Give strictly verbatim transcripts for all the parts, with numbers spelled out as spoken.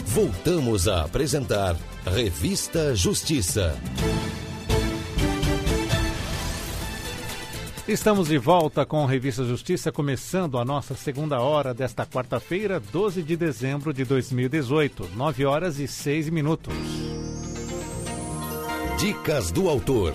Voltamos a apresentar Revista Justiça. Estamos de volta com a Revista Justiça, começando a nossa segunda hora desta quarta-feira, doze de dezembro de dois mil e dezoito, nove horas e seis minutos. Dicas do autor.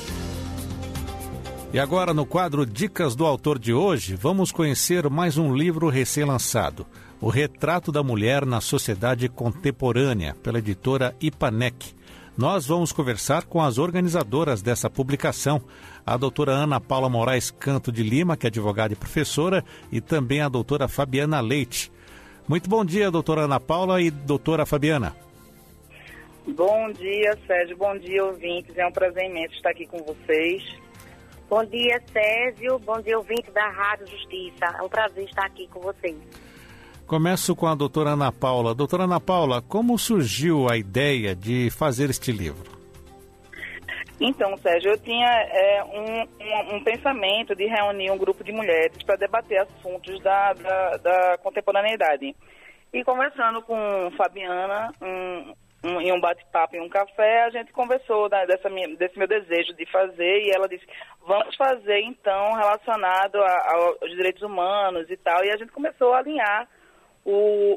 E agora, no quadro Dicas do Autor de hoje, vamos conhecer mais um livro recém-lançado, O Retrato da Mulher na Sociedade Contemporânea, pela editora Ipanec. Nós vamos conversar com as organizadoras dessa publicação, a doutora Ana Paula Moraes Canto de Lima, que é advogada e professora, e também a doutora Fabiana Leite. Muito bom dia, doutora Ana Paula e doutora Fabiana. Bom dia, Sérgio. Bom dia, ouvintes. É um prazer imenso estar aqui com vocês. Bom dia, Sérgio. Bom dia, ouvinte da Rádio Justiça. É um prazer estar aqui com vocês. Começo com a doutora Ana Paula. Doutora Ana Paula, como surgiu a ideia de fazer este livro? Então, Sérgio, eu tinha é, um, um, um pensamento de reunir um grupo de mulheres para debater assuntos da, da, da contemporaneidade. E conversando com Fabiana, um, um, em um bate-papo, em um café, a gente conversou da, dessa minha, desse meu desejo de fazer, e ela disse, vamos fazer então relacionado a, aos direitos humanos e tal, e a gente começou a alinhar O,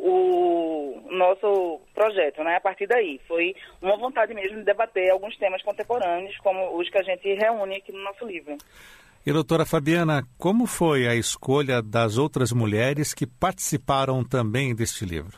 o nosso projeto, né? A partir daí, foi uma vontade mesmo de debater alguns temas contemporâneos, como os que a gente reúne aqui no nosso livro. E doutora Fabiana, como foi a escolha das outras mulheres que participaram também deste livro?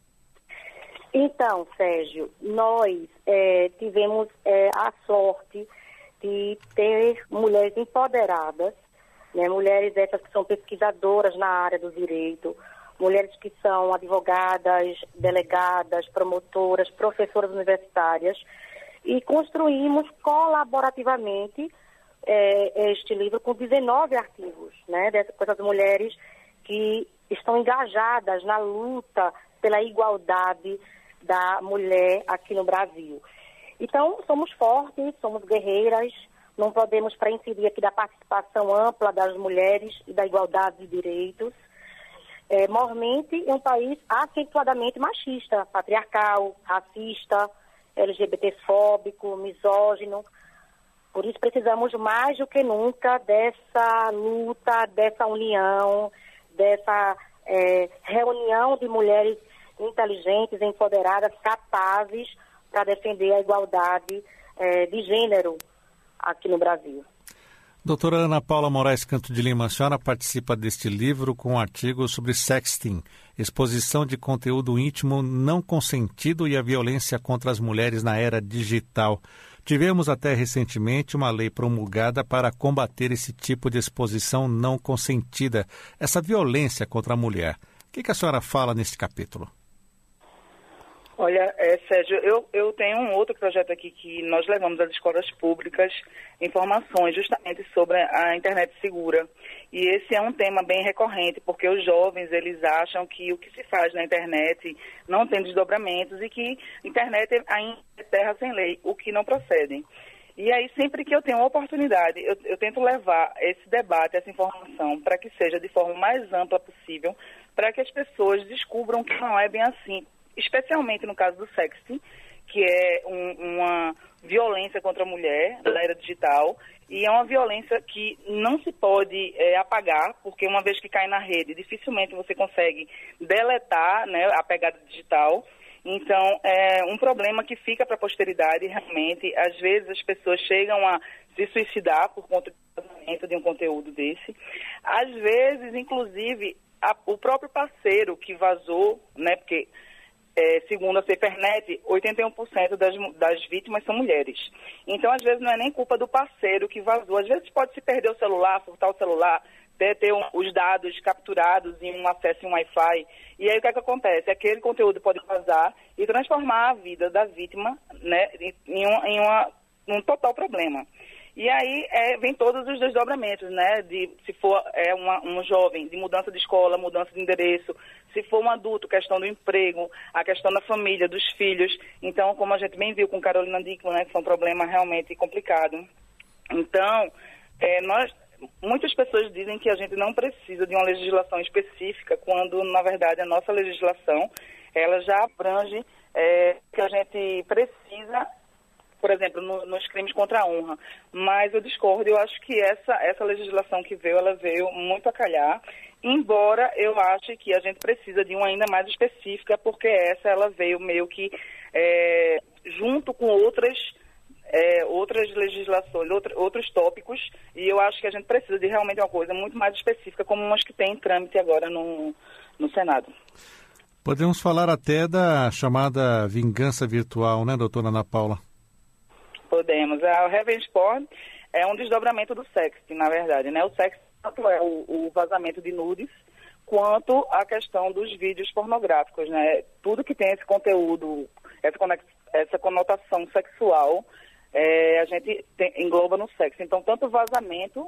Então, Sérgio, nós é, tivemos é, a sorte de ter mulheres empoderadas, né? Mulheres essas que são pesquisadoras na área do direito, mulheres que são advogadas, delegadas, promotoras, professoras universitárias, e construímos colaborativamente é, este livro com dezenove artigos, né, dessas, dessas mulheres que estão engajadas na luta pela igualdade da mulher aqui no Brasil. Então, somos fortes, somos guerreiras, não podemos prescindir aqui da participação ampla das mulheres e da igualdade de direitos. É, mormente em um país acentuadamente machista, patriarcal, racista, L G B T-fóbico, misógino. Por isso precisamos mais do que nunca dessa luta, dessa união, dessa é, reunião de mulheres inteligentes, empoderadas, capazes para defender a igualdade é, de gênero aqui no Brasil. Doutora Ana Paula Moraes Canto de Lima, a senhora participa deste livro com um artigo sobre sexting, exposição de conteúdo íntimo não consentido e a violência contra as mulheres na era digital. Tivemos até recentemente uma lei promulgada para combater esse tipo de exposição não consentida, essa violência contra a mulher. O que, que a senhora fala neste capítulo? Olha, é, Sérgio, eu, eu tenho um outro projeto aqui que nós levamos às escolas públicas informações justamente sobre a internet segura. E esse é um tema bem recorrente, porque os jovens, eles acham que o que se faz na internet não tem desdobramentos e que a internet ainda é terra sem lei, o que não procede. E aí, sempre que eu tenho uma oportunidade, eu, eu tento levar esse debate, essa informação, para que seja de forma mais ampla possível, para que as pessoas descubram que não é bem assim. Especialmente no caso do sexting, que é um, uma violência contra a mulher na era digital, e é uma violência que não se pode é, apagar, porque uma vez que cai na rede, dificilmente você consegue deletar, né, a pegada digital. Então, é um problema que fica para a posteridade, realmente. Às vezes as pessoas chegam a se suicidar por conta do vazamento de um conteúdo desse. Às vezes, inclusive, a, o próprio parceiro que vazou, né, porque... É, segundo a Cefernet, oitenta e um por cento das, das vítimas são mulheres. Então, às vezes, não é nem culpa do parceiro que vazou. Às vezes pode se perder o celular, furtar o celular, ter, ter um, os dados capturados em um acesso em um Wi-Fi. E aí, o que é que acontece? Aquele conteúdo pode vazar e transformar a vida da vítima, né, em, em, uma, em uma, um total problema. E aí é, vem todos os desdobramentos, né? De, se for é, uma, um jovem, de mudança de escola, mudança de endereço, se for um adulto, questão do emprego, a questão da família, dos filhos. Então, como a gente bem viu com Carolina Dickmann, né, que foi um problema realmente complicado. Então, é, nós, muitas pessoas dizem que a gente não precisa de uma legislação específica, quando, na verdade, a nossa legislação, ela já abrange é, que a gente precisa, por exemplo, no, nos crimes contra a honra. Mas eu discordo, eu acho que essa, essa legislação que veio, ela veio muito a calhar, embora eu ache que a gente precisa de uma ainda mais específica, porque essa, ela veio meio que é, junto com outras... É, outras legislações, outra, outros tópicos, e eu acho que a gente precisa de realmente uma coisa muito mais específica, como umas que tem em trâmite agora no, no Senado. Podemos falar até da chamada vingança virtual, né, doutora Ana Paula? Podemos. A revenge porn é um desdobramento do sexting, na verdade, né? O sexting tanto é o, o vazamento de nudes, quanto a questão dos vídeos pornográficos, né? Tudo que tem esse conteúdo, essa, essa conotação sexual, É, a gente tem, engloba no sexo. Então, tanto vazamento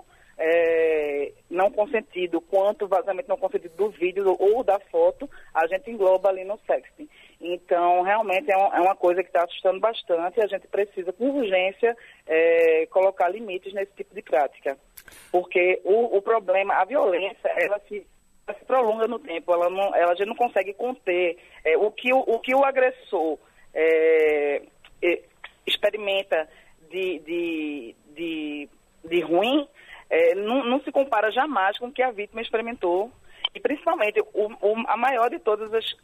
é, não consentido quanto vazamento não consentido do vídeo ou da foto, a gente engloba ali no sexting. Então, realmente é, um, é uma coisa que está assustando bastante e a gente precisa, com urgência, é, colocar limites nesse tipo de prática. Porque o, o problema, a violência, ela se, ela se prolonga no tempo, ela não, ela, a gente não consegue conter. É, o, que o, o que o agressor... É, é, experimenta de, de, de, de ruim, é, não, não se compara jamais com o que a vítima experimentou. E, principalmente, o, o, a maior de todas as,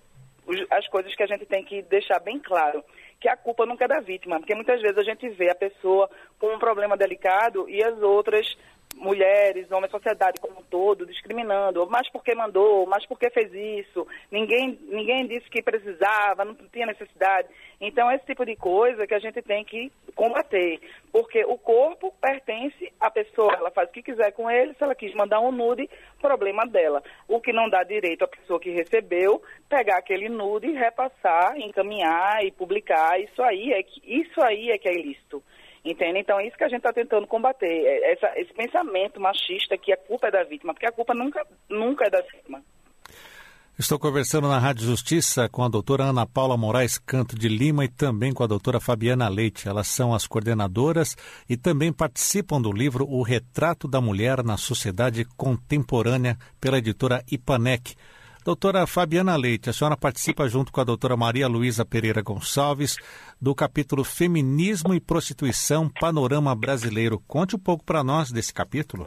as coisas que a gente tem que deixar bem claro, que a culpa nunca é da vítima. Porque muitas vezes a gente vê a pessoa com um problema delicado e as outras mulheres, homens, sociedade como um todo, discriminando, mas porque mandou, mas porque fez isso, ninguém, ninguém disse que precisava, não tinha necessidade. Então, esse tipo de coisa que a gente tem que combater, porque o corpo pertence à pessoa, ela faz o que quiser com ele, se ela quis mandar um nude, problema dela. O que não dá direito à pessoa que recebeu, pegar aquele nude, repassar, encaminhar e publicar, isso aí é que, isso aí é, que é ilícito. Entende? Então, é isso que a gente está tentando combater, essa, esse pensamento machista que a culpa é da vítima, porque a culpa nunca, nunca é da vítima. Estou conversando na Rádio Justiça com a doutora Ana Paula Moraes Canto de Lima e também com a doutora Fabiana Leite. Elas são as coordenadoras e também participam do livro O Retrato da Mulher na Sociedade Contemporânea, pela editora Ipanec. Doutora Fabiana Leite, a senhora participa junto com a doutora Maria Luísa Pereira Gonçalves do capítulo Feminismo e Prostituição, Panorama Brasileiro. Conte um pouco para nós desse capítulo.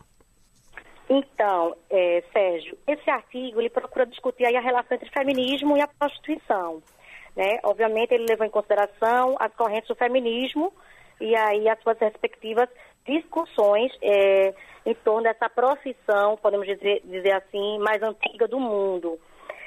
Então, é, Sérgio, esse artigo ele procura discutir aí a relação entre feminismo e a prostituição, né? Obviamente ele levou em consideração as correntes do feminismo e aí as suas respectivas discussões é, em torno dessa profissão, podemos dizer, dizer assim, mais antiga do mundo.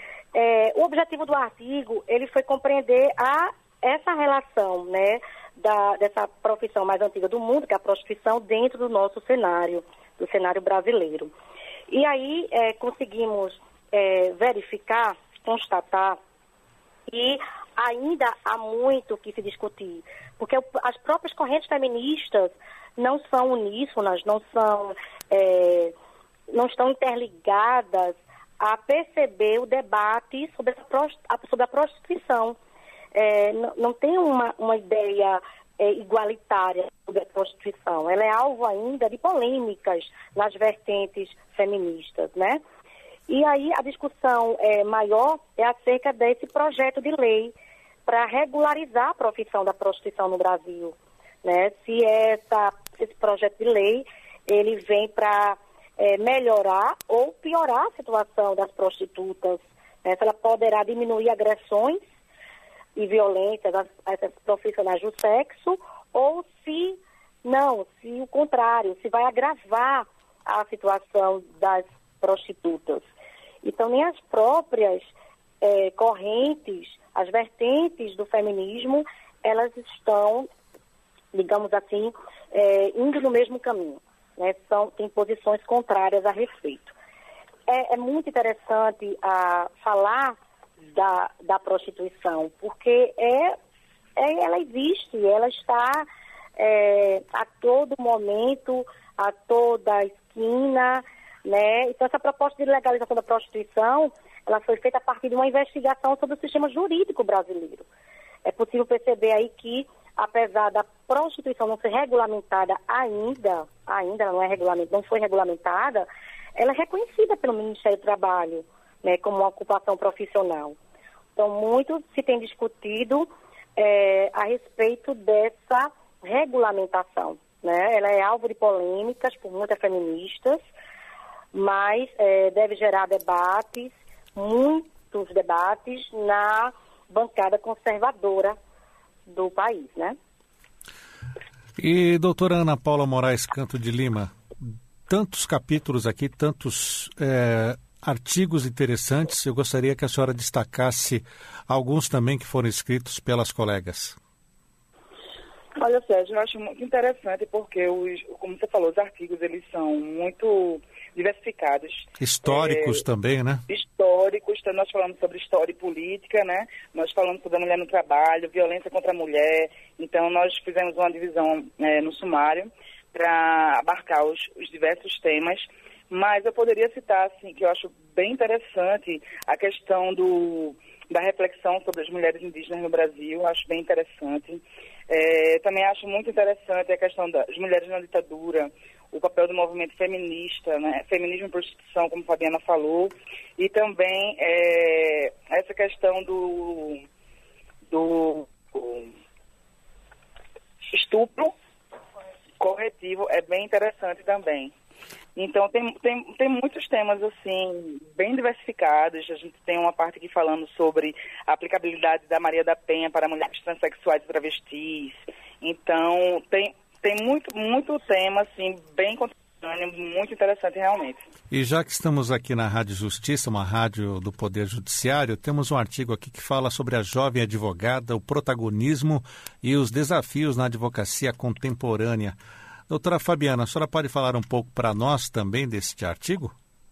É, o objetivo do artigo, ele foi compreender a, essa relação, né, da, dessa profissão mais antiga do mundo, que é a prostituição, dentro do nosso cenário, do cenário brasileiro. E aí é, conseguimos é, verificar, constatar que ainda há muito o que se discutir, porque as próprias correntes feministas não são uníssonas, não são, é, não estão interligadas a perceber o debate sobre, essa, sobre a prostituição. É, não, não tem uma, uma ideia é, igualitária sobre a prostituição. Ela é alvo ainda de polêmicas nas vertentes feministas, né? E aí a discussão é, maior é acerca desse projeto de lei para regularizar a profissão da prostituição no Brasil, né? Se essa, esse projeto de lei ele vem para é, melhorar ou piorar a situação das prostitutas, né? Se ela poderá diminuir agressões e violências às, às profissionais do sexo, ou se não, se o contrário, se vai agravar a situação das prostitutas. Então, nem as próprias é, correntes, as vertentes do feminismo, elas estão, digamos assim, é, indo no mesmo caminho, né? São, tem posições contrárias a respeito. É, é muito interessante a, falar da, da prostituição, porque é, é, ela existe, ela está é, a todo momento, a toda esquina, né? Então, essa proposta de legalização da prostituição, ela foi feita a partir de uma investigação sobre o sistema jurídico brasileiro. É possível perceber aí que apesar da prostituição não ser regulamentada ainda, ainda não é regulament, não foi regulamentada, ela é reconhecida pelo Ministério do Trabalho, né, como uma ocupação profissional. Então, muito se tem discutido é, a respeito dessa regulamentação, né? Ela é alvo de polêmicas por muitas feministas, mas é, deve gerar debates, muitos debates na bancada conservadora do país, né? E doutora Ana Paula Moraes Canto de Lima, tantos capítulos aqui, tantos é, artigos interessantes, eu gostaria que a senhora destacasse alguns também que foram escritos pelas colegas. Olha, Sérgio, eu acho muito interessante porque, os, como você falou, os artigos, eles são muito diversificados. Históricos é, também, né? Históricos, então nós falamos sobre história e política, né? Nós falamos sobre a mulher no trabalho, violência contra a mulher. Então, nós fizemos uma divisão é, no sumário para abarcar os, os diversos temas. Mas eu poderia citar, assim, que eu acho bem interessante a questão do, da reflexão sobre as mulheres indígenas no Brasil, acho bem interessante. É, também acho muito interessante a questão das mulheres na ditadura, o papel do movimento feminista, né? Feminismo e prostituição, como a Fabiana falou, e também é, essa questão do, do, do estupro corretivo é bem interessante também. Então, tem, tem, tem muitos temas, assim, bem diversificados. A gente tem uma parte aqui falando sobre a aplicabilidade da Maria da Penha para mulheres transexuais e travestis. Então, tem, tem muito, muito tema, assim, bem contemporâneo, muito interessante, realmente. E já que estamos aqui na Rádio Justiça, uma rádio do Poder Judiciário, temos um artigo aqui que fala sobre a jovem advogada, o protagonismo e os desafios na advocacia contemporânea. Doutora Fabiana, a senhora pode falar um pouco para nós também deste artigo?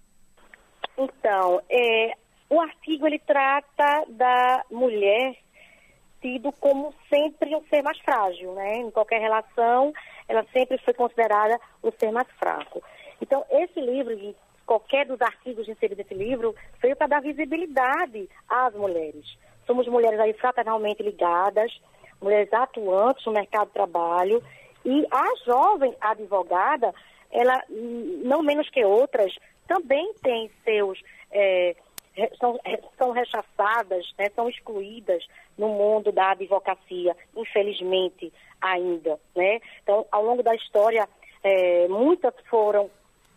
Então, é, o artigo ele trata da mulher tido como sempre um ser mais frágil, né? Em qualquer relação, ela sempre foi considerada o ser mais fraco. Então, esse livro, e qualquer dos artigos inseridos nesse livro, veio para dar visibilidade às mulheres. Somos mulheres aí fraternalmente ligadas, mulheres atuantes no mercado de trabalho. E a jovem advogada, ela, não menos que outras, também tem seus, é, são, são rechaçadas, né, são excluídas no mundo da advocacia, infelizmente ainda, né? Então, ao longo da história, é, muitas foram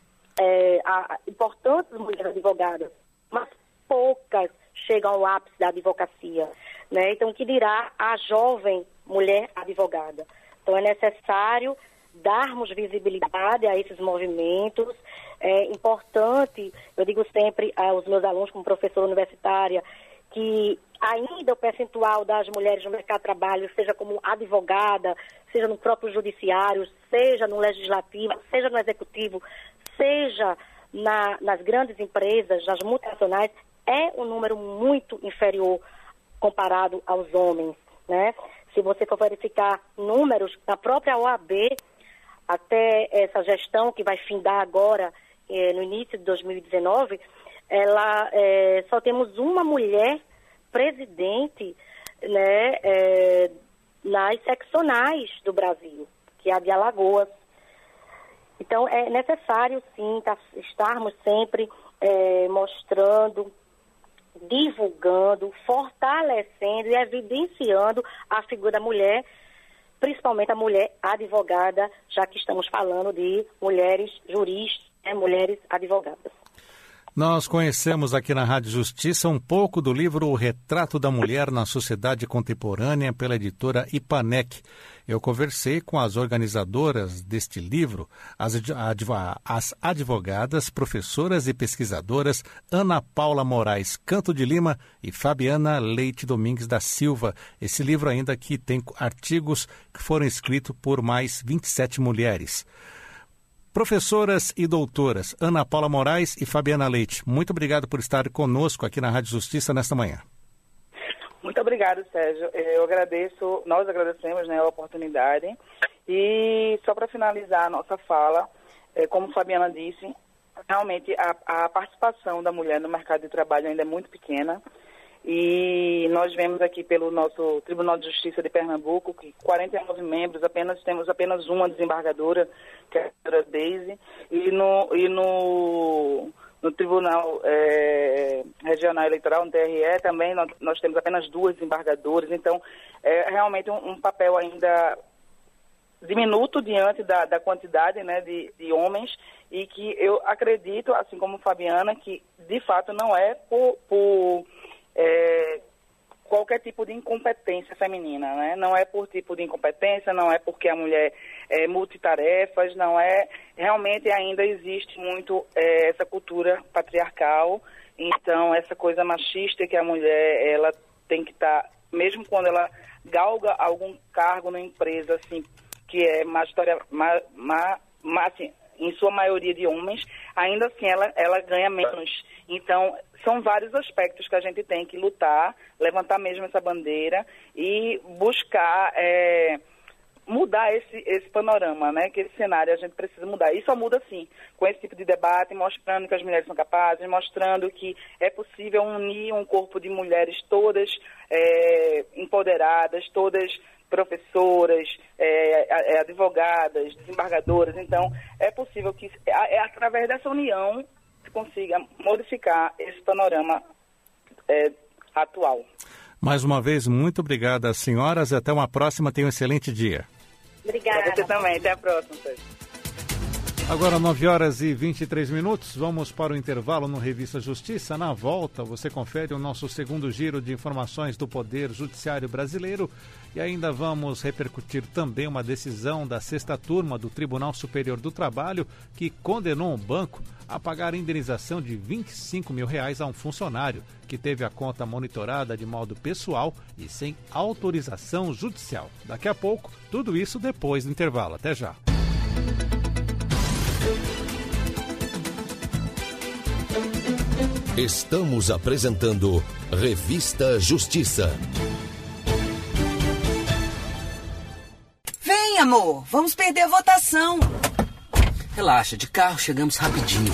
é, a, importantes mulheres advogadas, mas poucas chegam ao ápice da advocacia, né? Então, o que dirá a jovem mulher advogada? Então, é necessário darmos visibilidade a esses movimentos. É importante, eu digo sempre aos meus alunos, como professora universitária, que ainda o percentual das mulheres no mercado de trabalho, seja como advogada, seja no próprio judiciário, seja no legislativo, seja no executivo, seja na, nas grandes empresas, nas multinacionais, é um número muito inferior comparado aos homens, né? Se você for verificar números da própria O A B, até essa gestão que vai findar agora, eh, no início de dois mil e dezenove, ela, eh, só temos uma mulher presidente, né, eh, nas seccionais do Brasil, que é a de Alagoas. Então, é necessário, sim, tá, estarmos sempre eh, mostrando, divulgando, fortalecendo e evidenciando a figura da mulher, principalmente a mulher advogada, já que estamos falando de mulheres juristas, né, mulheres advogadas. Nós conhecemos aqui na Rádio Justiça um pouco do livro O Retrato da Mulher na Sociedade Contemporânea, pela editora Ipanec. Eu conversei com as organizadoras deste livro, as, as advogadas, professoras e pesquisadoras Ana Paula Moraes Canto de Lima e Fabiana Leite Domingues da Silva. Esse livro ainda aqui tem artigos que foram escritos por mais vinte e sete mulheres. Professoras e doutoras Ana Paula Moraes e Fabiana Leite, muito obrigado por estar conosco aqui na Rádio Justiça nesta manhã. Muito obrigado, Sérgio. Eu agradeço, nós agradecemos, né, a oportunidade. E só para finalizar a nossa fala, como Fabiana disse, realmente a, a participação da mulher no mercado de trabalho ainda é muito pequena. E nós vemos aqui pelo nosso Tribunal de Justiça de Pernambuco que quarenta e nove membros, apenas temos apenas uma desembargadora, que é a doutora Deise, e no, e no, no Tribunal é, Regional Eleitoral, no T R E, também nós, nós temos apenas duas desembargadoras. Então, é realmente um, um papel ainda diminuto diante da, da quantidade, né, de, de homens, e que eu acredito, assim como Fabiana, que de fato não é por... por É, qualquer tipo de incompetência feminina, né? Não é por tipo de incompetência, não é porque a mulher é multitarefas, não é... Realmente ainda existe muito é, essa cultura patriarcal, então essa coisa machista que a mulher, ela tem que estar, tá, mesmo quando ela galga algum cargo na empresa, assim, que é majoria, ma, ma, ma, assim, em sua maioria de homens, ainda assim ela, ela ganha menos. Então, são vários aspectos que a gente tem que lutar, levantar mesmo essa bandeira e buscar é, mudar esse, esse panorama, né? Que esse cenário a gente precisa mudar. E só muda, sim, com esse tipo de debate, mostrando que as mulheres são capazes, mostrando que é possível unir um corpo de mulheres todas é, empoderadas, todas professoras, é, advogadas, desembargadoras. Então, é possível que, é através dessa união, consiga modificar esse panorama é, atual. Mais uma vez, muito obrigada, senhoras. Até uma próxima. Tenha um excelente dia. Obrigada. Pra você também. Até a próxima. Agora, nove horas e vinte e três minutos. Vamos para o intervalo no Revista Justiça. Na volta, você confere o nosso segundo giro de informações do Poder Judiciário Brasileiro. E ainda vamos repercutir também uma decisão da sexta turma do Tribunal Superior do Trabalho que condenou um banco a pagar indenização de vinte e cinco mil reais a um funcionário que teve a conta monitorada de modo pessoal e sem autorização judicial. Daqui a pouco, tudo isso depois do intervalo. Até já. Estamos apresentando Revista Justiça. Vem, amor, vamos perder a votação. Relaxa, de carro chegamos rapidinho.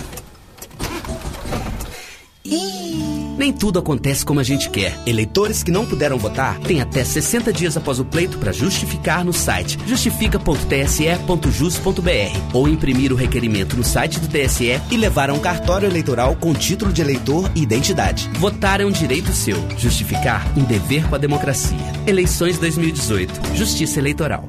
Ih... Nem tudo acontece como a gente quer. Eleitores que não puderam votar têm até sessenta dias após o pleito para justificar no site justifica ponto t s e ponto jus ponto b r ou imprimir o requerimento no site do T S E e levar a um cartório eleitoral com título de eleitor e identidade. Votar é um direito seu. Justificar um dever com a democracia. Eleições dois mil e dezoito. Justiça Eleitoral.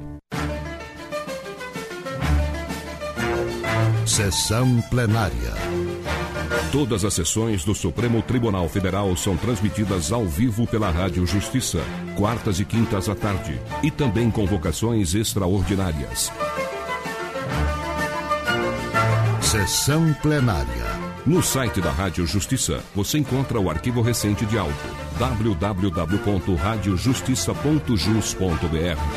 Sessão plenária. Todas as sessões do Supremo Tribunal Federal são transmitidas ao vivo pela Rádio Justiça, quartas e quintas à tarde, e também convocações extraordinárias. Sessão plenária. No site da Rádio Justiça, você encontra o arquivo recente de áudio, w w w ponto rádio justiça ponto jus ponto b r.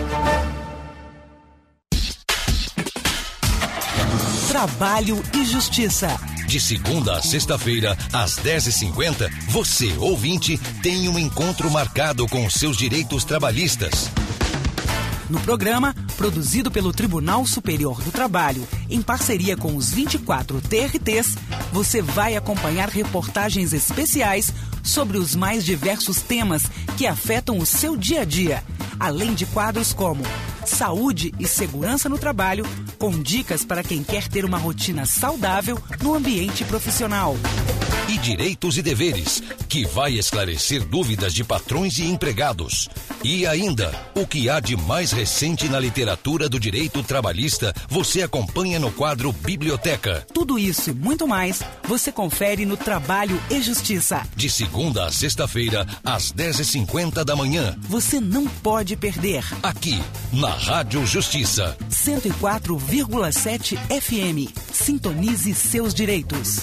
Trabalho e Justiça. De segunda a sexta-feira, às dez e cinquenta, você, ouvinte, tem um encontro marcado com os seus direitos trabalhistas. No programa, produzido pelo Tribunal Superior do Trabalho, em parceria com os vinte e quatro T R Ts, você vai acompanhar reportagens especiais sobre os mais diversos temas que afetam o seu dia a dia, além de quadros como Saúde e Segurança no Trabalho, com dicas para quem quer ter uma rotina saudável no ambiente profissional. E Direitos e Deveres, que vai esclarecer dúvidas de patrões e empregados. E ainda, o que há de mais recente na literatura do direito trabalhista, você acompanha no quadro Biblioteca. Tudo isso e muito mais, você confere no Trabalho e Justiça. De segunda a sexta-feira, às dez e cinquenta da manhã. Você não pode perder. Aqui, na Rádio Justiça. cento e quatro vírgula sete F M. Sintonize seus direitos.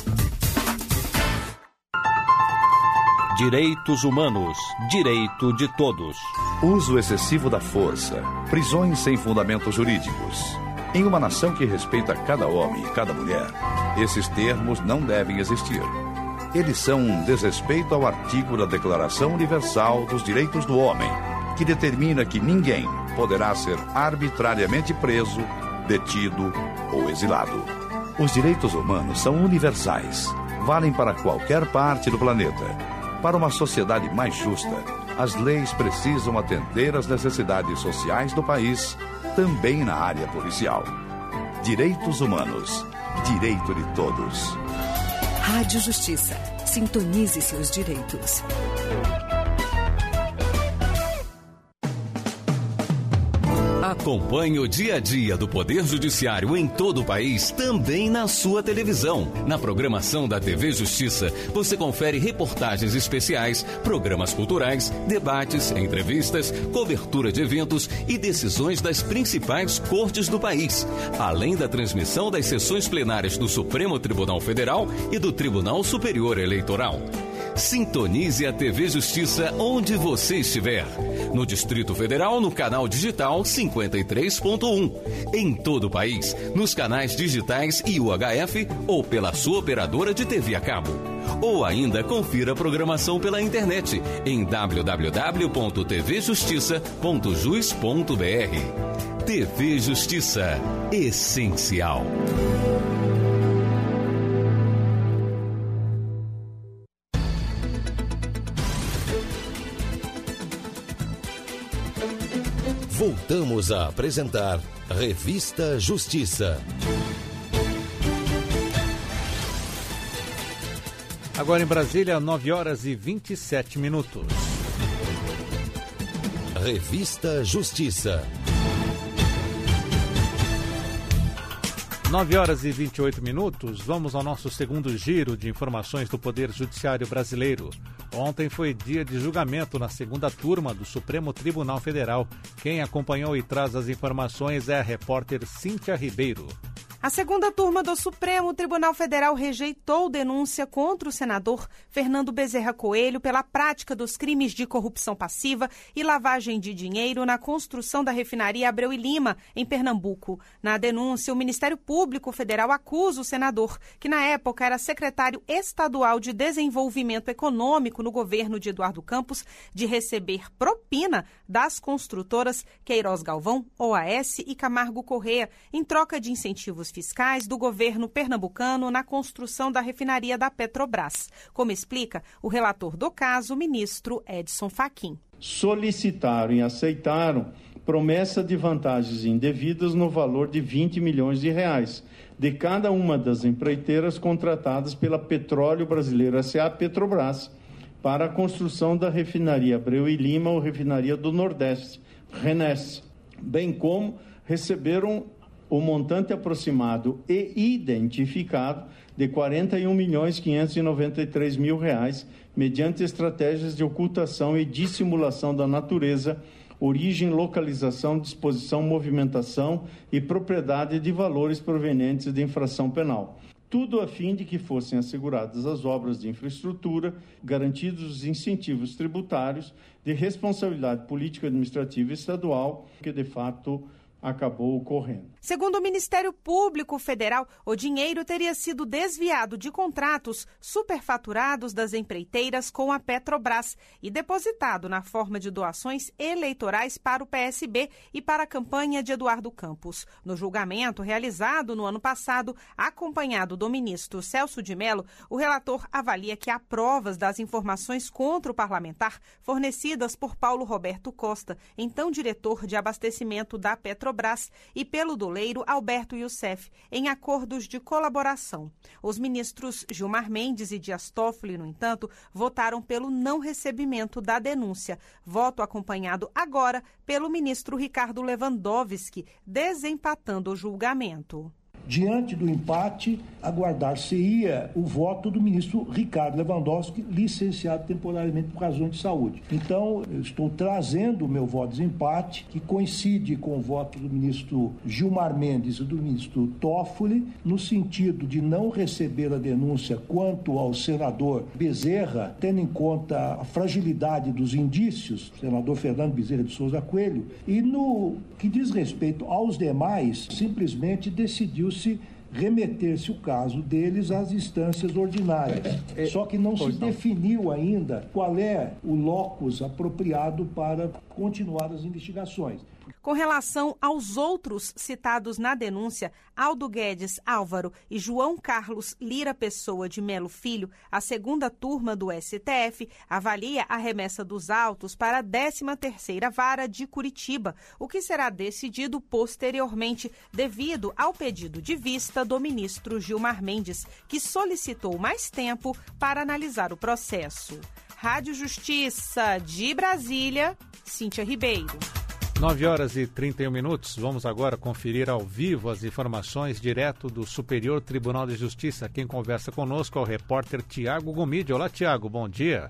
Direitos humanos. Direito de todos. Uso excessivo da força. Prisões sem fundamentos jurídicos. Em uma nação que respeita cada homem e cada mulher, esses termos não devem existir. Eles são um desrespeito ao artigo da Declaração Universal dos Direitos do Homem, que determina que ninguém poderá ser arbitrariamente preso, detido ou exilado. Os direitos humanos são universais, valem para qualquer parte do planeta. Para uma sociedade mais justa, as leis precisam atender às necessidades sociais do país, também na área policial. Direitos humanos. Direito de todos. Rádio Justiça. Sintonize seus direitos. Acompanhe o dia a dia do Poder Judiciário em todo o país, também na sua televisão. Na programação da T V Justiça, você confere reportagens especiais, programas culturais, debates, entrevistas, cobertura de eventos e decisões das principais cortes do país, além da transmissão das sessões plenárias do Supremo Tribunal Federal e do Tribunal Superior Eleitoral. Sintonize a T V Justiça onde você estiver. No Distrito Federal, no canal digital cinquenta e três ponto um. Em todo o país, nos canais digitais e U H F ou pela sua operadora de T V a cabo. Ou ainda confira a programação pela internet em w w w ponto t v justiça ponto jus ponto b r. T V Justiça. Essencial. Voltamos a apresentar Revista Justiça. Agora em Brasília, nove horas e vinte e sete minutos. Revista Justiça. nove horas e vinte e oito minutos, vamos ao nosso segundo giro de informações do Poder Judiciário Brasileiro. Ontem foi dia de julgamento na segunda turma do Supremo Tribunal Federal. Quem acompanhou e traz as informações é a repórter Cíntia Ribeiro. A segunda turma do Supremo Tribunal Federal rejeitou denúncia contra o senador Fernando Bezerra Coelho pela prática dos crimes de corrupção passiva e lavagem de dinheiro na construção da refinaria Abreu e Lima, em Pernambuco. Na denúncia, o Ministério Público Federal acusa o senador, que na época era secretário estadual de Desenvolvimento Econômico no governo de Eduardo Campos, de receber propina das construtoras Queiroz Galvão, O A S e Camargo Corrêa, em troca de incentivos fiscais do governo pernambucano na construção da refinaria da Petrobras, como explica o relator do caso, o ministro Edson Fachin. Solicitaram e aceitaram promessa de vantagens indevidas no valor de vinte milhões de reais de cada uma das empreiteiras contratadas pela Petróleo Brasileiro S A Petrobras para a construção da refinaria Abreu e Lima ou refinaria do Nordeste, RENES, bem como receberam o montante aproximado e identificado de quarenta e um milhões quinhentos e noventa e três mil reais, mediante estratégias de ocultação e dissimulação da natureza, origem, localização, disposição, movimentação e propriedade de valores provenientes de infração penal. Tudo a fim de que fossem asseguradas as obras de infraestrutura, garantidos os incentivos tributários de responsabilidade política administrativa estadual, que de fato acabou ocorrendo. Segundo o Ministério Público Federal, o dinheiro teria sido desviado de contratos superfaturados das empreiteiras com a Petrobras e depositado na forma de doações eleitorais para o P S B e para a campanha de Eduardo Campos. No julgamento realizado no ano passado, acompanhado do ministro Celso de Mello, o relator avalia que há provas das informações contra o parlamentar fornecidas por Paulo Roberto Costa, então diretor de abastecimento da Petrobras, e pelo doleiro Alberto Youssef, em acordos de colaboração. Os ministros Gilmar Mendes e Dias Toffoli, no entanto, votaram pelo não recebimento da denúncia, voto acompanhado agora pelo ministro Ricardo Lewandowski, desempatando o julgamento. Diante do empate, aguardar-se-ia o voto do ministro Ricardo Lewandowski, licenciado temporariamente por razões de saúde. Então, eu estou trazendo o meu voto de desempate, que coincide com o voto do ministro Gilmar Mendes e do ministro Toffoli, no sentido de não receber a denúncia quanto ao senador Bezerra, tendo em conta a fragilidade dos indícios, senador Fernando Bezerra de Souza Coelho, e no que diz respeito aos demais, simplesmente decidiu se remeter-se o caso deles às instâncias ordinárias. É, é, Só que não se não. definiu ainda qual é o locus apropriado para continuar as investigações. Com relação aos outros citados na denúncia, Aldo Guedes Álvaro e João Carlos Lira Pessoa de Melo Filho, a segunda turma do S T F avalia a remessa dos autos para a décima terceira Vara de Curitiba, o que será decidido posteriormente devido ao pedido de vista do ministro Gilmar Mendes, que solicitou mais tempo para analisar o processo. Rádio Justiça de Brasília, Cíntia Ribeiro. nove horas e trinta e um minutos. Vamos agora conferir ao vivo as informações direto do Superior Tribunal de Justiça. Quem conversa conosco é o repórter Tiago Gomide. Olá, Tiago, bom dia.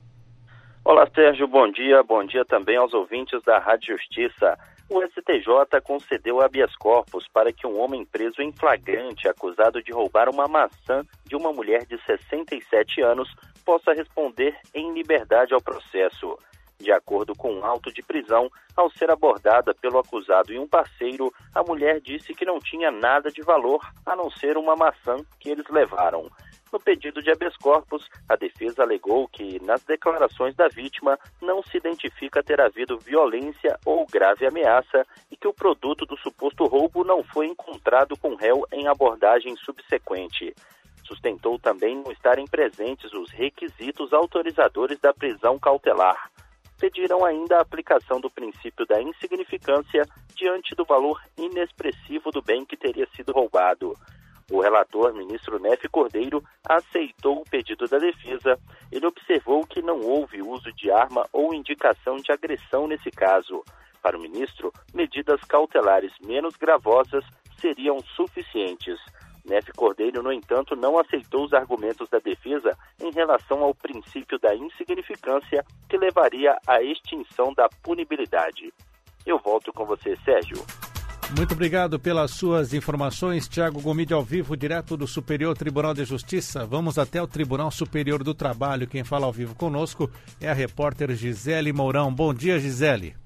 Olá, Sérgio, bom dia. Bom dia também aos ouvintes da Rádio Justiça. O S T J concedeu habeas corpus para que um homem preso em flagrante, acusado de roubar uma maçã de uma mulher de sessenta e sete anos, possa responder em liberdade ao processo. De acordo com um auto de prisão, ao ser abordada pelo acusado e um parceiro, a mulher disse que não tinha nada de valor a não ser uma maçã que eles levaram. No pedido de habeas corpus, a defesa alegou que, nas declarações da vítima, não se identifica ter havido violência ou grave ameaça e que o produto do suposto roubo não foi encontrado com o réu em abordagem subsequente. Sustentou também não estarem presentes os requisitos autorizadores da prisão cautelar. Pediram ainda a aplicação do princípio da insignificância diante do valor inexpressivo do bem que teria sido roubado. O relator, ministro Nefe Cordeiro, aceitou o pedido da defesa. Ele observou que não houve uso de arma ou indicação de agressão nesse caso. Para o ministro, medidas cautelares menos gravosas seriam suficientes. Nefe Cordeiro, no entanto, não aceitou os argumentos da defesa em relação ao princípio da insignificância que levaria à extinção da punibilidade. Eu volto com você, Sérgio. Muito obrigado pelas suas informações, Tiago Gomide, ao vivo, direto do Superior Tribunal de Justiça. Vamos até o Tribunal Superior do Trabalho. Quem fala ao vivo conosco é a repórter Gisele Mourão. Bom dia, Gisele.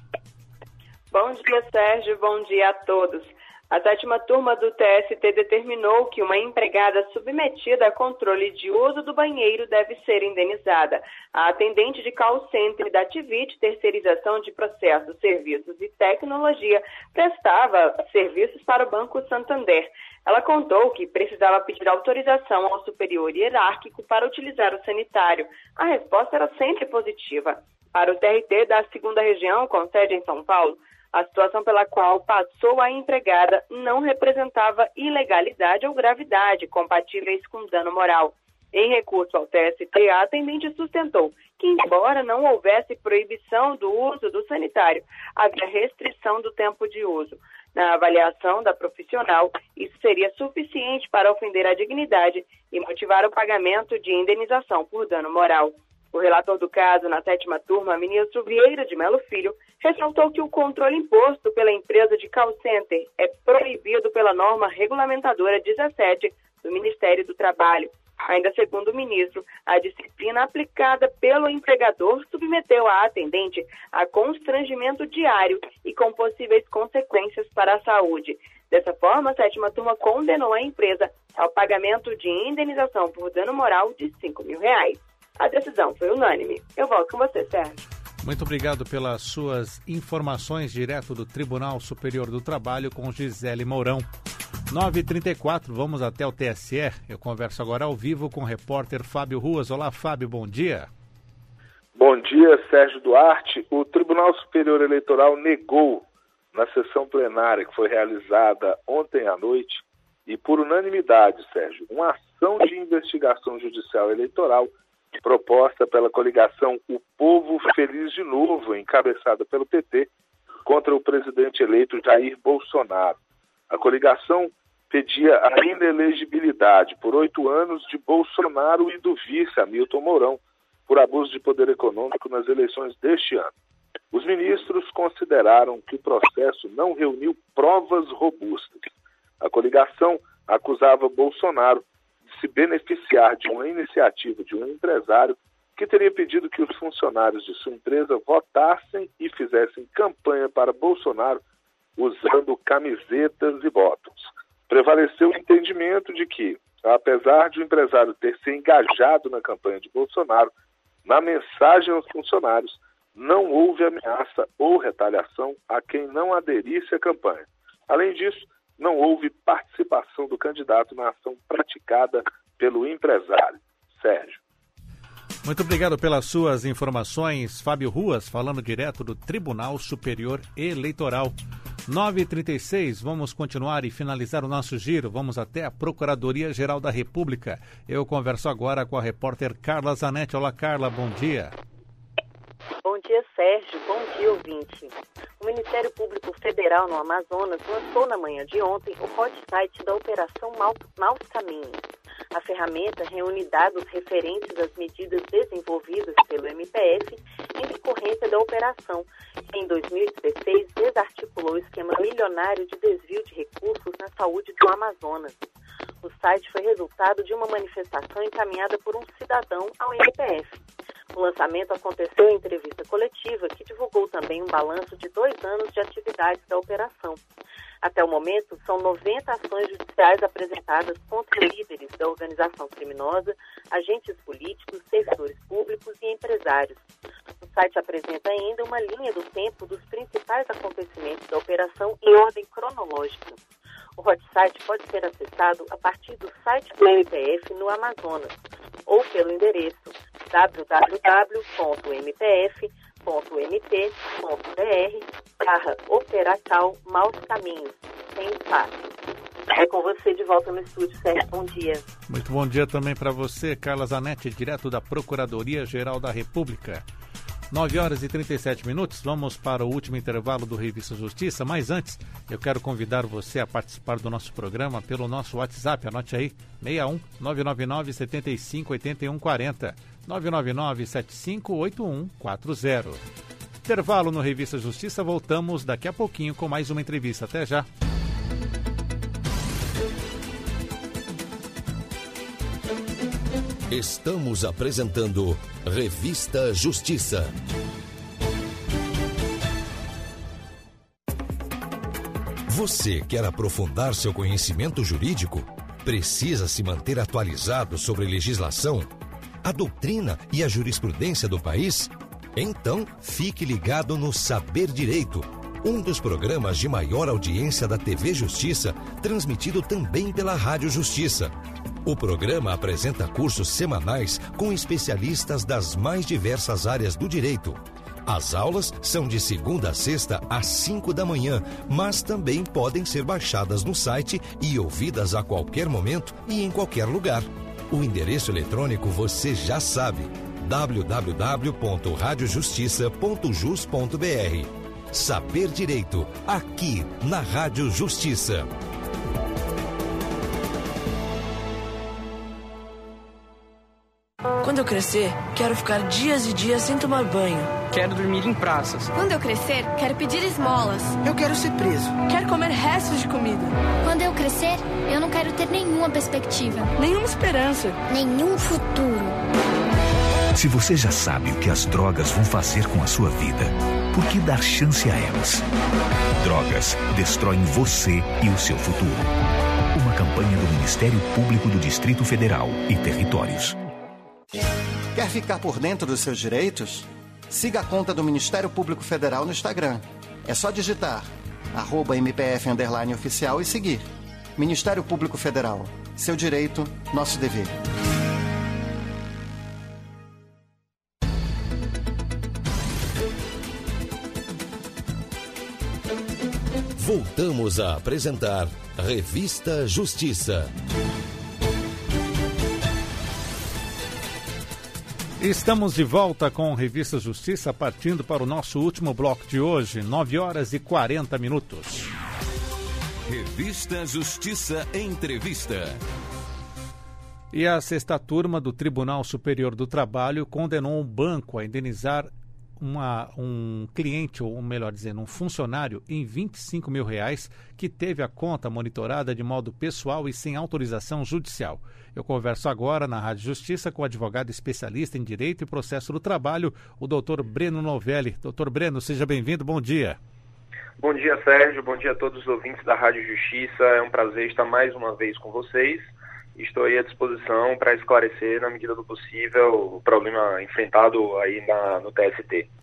Bom dia, Sérgio. Bom dia a todos. A sétima turma do T S T determinou que uma empregada submetida a controle de uso do banheiro deve ser indenizada. A atendente de call center da Tivit, terceirização de processos, serviços e tecnologia, prestava serviços para o Banco Santander. Ela contou que precisava pedir autorização ao superior hierárquico para utilizar o sanitário. A resposta era sempre positiva. Para o T R T da segunda região, com sede em São Paulo, a situação pela qual passou a empregada não representava ilegalidade ou gravidade compatíveis com dano moral. Em recurso ao T S T, a atendente sustentou que, embora não houvesse proibição do uso do sanitário, havia restrição do tempo de uso. Na avaliação da profissional, isso seria suficiente para ofender a dignidade e motivar o pagamento de indenização por dano moral. O relator do caso, na sétima turma, ministro Vieira de Melo Filho, ressaltou que o controle imposto pela empresa de call center é proibido pela norma regulamentadora dezessete do Ministério do Trabalho. Ainda segundo o ministro, a disciplina aplicada pelo empregador submeteu a atendente a constrangimento diário e com possíveis consequências para a saúde. Dessa forma, a sétima turma condenou a empresa ao pagamento de indenização por dano moral de cinco mil reais. A decisão foi unânime. Eu volto com você, Sérgio. Muito obrigado pelas suas informações direto do Tribunal Superior do Trabalho com Gisele Mourão. nove e trinta e quatro, vamos até o T S E. Eu converso agora ao vivo com o repórter Fábio Ruas. Olá, Fábio, bom dia. Bom dia, Sérgio Duarte. O Tribunal Superior Eleitoral negou, na sessão plenária que foi realizada ontem à noite, e por unanimidade, Sérgio, uma ação de investigação judicial eleitoral proposta pela coligação O Povo Feliz de Novo, encabeçada pelo P T, contra o presidente eleito Jair Bolsonaro. A coligação pedia a inelegibilidade por oito anos de Bolsonaro e do vice Hamilton Mourão por abuso de poder econômico nas eleições deste ano. Os ministros consideraram que o processo não reuniu provas robustas. A coligação acusava Bolsonaro se beneficiar de uma iniciativa de um empresário que teria pedido que os funcionários de sua empresa votassem e fizessem campanha para Bolsonaro usando camisetas e botões. Prevaleceu o entendimento de que, apesar de o empresário ter se engajado na campanha de Bolsonaro, na mensagem aos funcionários não houve ameaça ou retaliação a quem não aderisse à campanha. Além disso, não houve participação do candidato na ação praticada pelo empresário. Sérgio. Muito obrigado pelas suas informações, Fábio Ruas, falando direto do Tribunal Superior Eleitoral. nove e trinta e seis, vamos continuar e finalizar o nosso giro. Vamos até a Procuradoria-Geral da República. Eu converso agora com a repórter Carla Zanetti. Olá, Carla, bom dia. Bom dia, Sérgio. Bom dia, ouvinte. O Ministério Público Federal no Amazonas lançou na manhã de ontem o hot site da Operação Maus Caminhos. A ferramenta reúne dados referentes às medidas desenvolvidas pelo M P F em decorrência da operação, que em dois mil e dezesseis desarticulou o esquema milionário de desvio de recursos na saúde do Amazonas. O site foi resultado de uma manifestação encaminhada por um cidadão ao M P F. O lançamento aconteceu em entrevista coletiva, que divulgou também um balanço de dois anos de atividades da operação. Até o momento, são noventa ações judiciais apresentadas contra líderes da organização criminosa, agentes políticos, servidores públicos e empresários. O site apresenta ainda uma linha do tempo dos principais acontecimentos da operação em ordem cronológica. O hot site pode ser acessado a partir do site do M P F no Amazonas ou pelo endereço w w w ponto m p f ponto m t ponto b r barra Operacal Maus Caminhos, sem espaço. É com você de volta no estúdio, Sérgio. Bom dia. Muito bom dia também para você, Carla Zanetti, direto da Procuradoria-Geral da República. nove horas e trinta e sete minutos, vamos para o último intervalo do Revista Justiça, mas antes eu quero convidar você a participar do nosso programa pelo nosso WhatsApp, anote aí, seis um nove nove nove sete cinco oito um quatro zero, nove nove nove sete cinco oito um quatro zero. Intervalo no Revista Justiça, voltamos daqui a pouquinho com mais uma entrevista, até já. Estamos apresentando Revista Justiça. Você quer aprofundar seu conhecimento jurídico? Precisa se manter atualizado sobre legislação, a doutrina e a jurisprudência do país? Então, fique ligado no Saber Direito, um dos programas de maior audiência da T V Justiça, transmitido também pela Rádio Justiça. O programa apresenta cursos semanais com especialistas das mais diversas áreas do direito. As aulas são de segunda a sexta às cinco da manhã, mas também podem ser baixadas no site e ouvidas a qualquer momento e em qualquer lugar. O endereço eletrônico você já sabe, w w w ponto rádio justiça ponto jus ponto b r. Saber Direito, aqui na Rádio Justiça. Quando eu crescer, quero ficar dias e dias sem tomar banho. Quero dormir em praças. Quando eu crescer, quero pedir esmolas. Eu quero ser preso. Quero comer restos de comida. Quando eu crescer, eu não quero ter nenhuma perspectiva. Nenhuma esperança. Nenhum futuro. Se você já sabe o que as drogas vão fazer com a sua vida, por que dar chance a elas? Drogas destroem você e o seu futuro. Uma campanha do Ministério Público do Distrito Federal e Territórios. Quer ficar por dentro dos seus direitos? Siga a conta do Ministério Público Federal no Instagram. É só digitar arroba M P F underline oficial e seguir. Ministério Público Federal. Seu direito, nosso dever. Voltamos a apresentar Revista Justiça. Estamos de volta com Revista Justiça, partindo para o nosso último bloco de hoje, nove horas e quarenta minutos. Revista Justiça Entrevista. E a sexta turma do Tribunal Superior do Trabalho condenou um banco a indenizar uma, um cliente, ou melhor dizendo, um funcionário em vinte e cinco mil reais que teve a conta monitorada de modo pessoal e sem autorização judicial. Eu converso agora na Rádio Justiça com o advogado especialista em Direito e Processo do Trabalho, o doutor Breno Novelli. Doutor Breno, seja bem-vindo, bom dia. Bom dia, Sérgio, bom dia a todos os ouvintes da Rádio Justiça. É um prazer estar mais uma vez com vocês. Estou aí à disposição para esclarecer, na medida do possível, o problema enfrentado aí na, no T S T.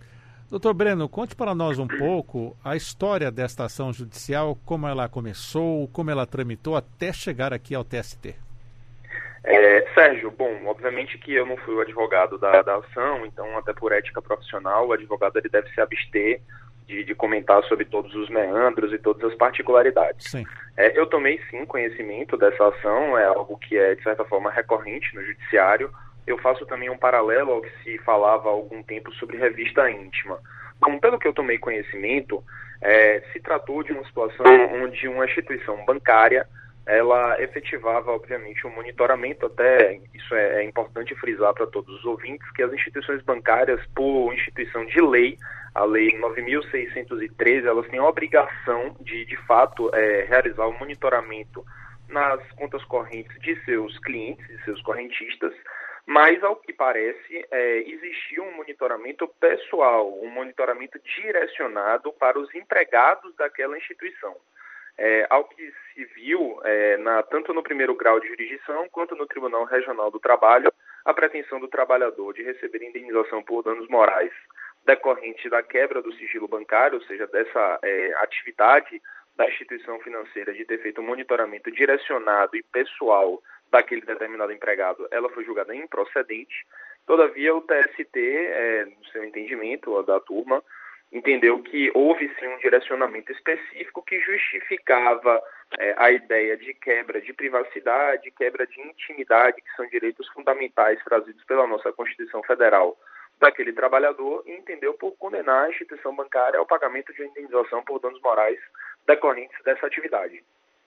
Doutor Breno, conte para nós um pouco a história desta ação judicial, como ela começou, como ela tramitou até chegar aqui ao T S T. É, Sérgio, bom, obviamente que eu não fui o advogado da, da ação, então até por ética profissional, o advogado ele deve se abster de, de comentar sobre todos os meandros e todas as particularidades. Sim. É, eu tomei sim conhecimento dessa ação, é algo que é de certa forma recorrente no judiciário. Eu faço também um paralelo ao que se falava há algum tempo sobre revista íntima. Bom, pelo que eu tomei conhecimento, é, se tratou de uma situação onde uma instituição bancária ela efetivava, obviamente, um monitoramento, até isso é, é importante frisar para todos os ouvintes, que as instituições bancárias, por instituição de lei, a Lei nove mil seiscentos e treze, elas têm a obrigação de, de fato, é, realizar o monitoramento nas contas correntes de seus clientes, de seus correntistas, mas, ao que parece, é, existia um monitoramento pessoal, um monitoramento direcionado para os empregados daquela instituição. É, ao que se viu, é, na, tanto no primeiro grau de jurisdição quanto no Tribunal Regional do Trabalho, a pretensão do trabalhador de receber indenização por danos morais decorrente da quebra do sigilo bancário, ou seja, dessa é, atividade da instituição financeira de ter feito um monitoramento direcionado e pessoal daquele determinado empregado, ela foi julgada improcedente. Todavia, o T S T, é, no seu entendimento, da turma, entendeu que houve sim um direcionamento específico que justificava é, a ideia de quebra de privacidade, quebra de intimidade, que são direitos fundamentais trazidos pela nossa Constituição Federal daquele trabalhador, e entendeu por condenar a instituição bancária ao pagamento de indenização por danos morais decorrentes dessa atividade.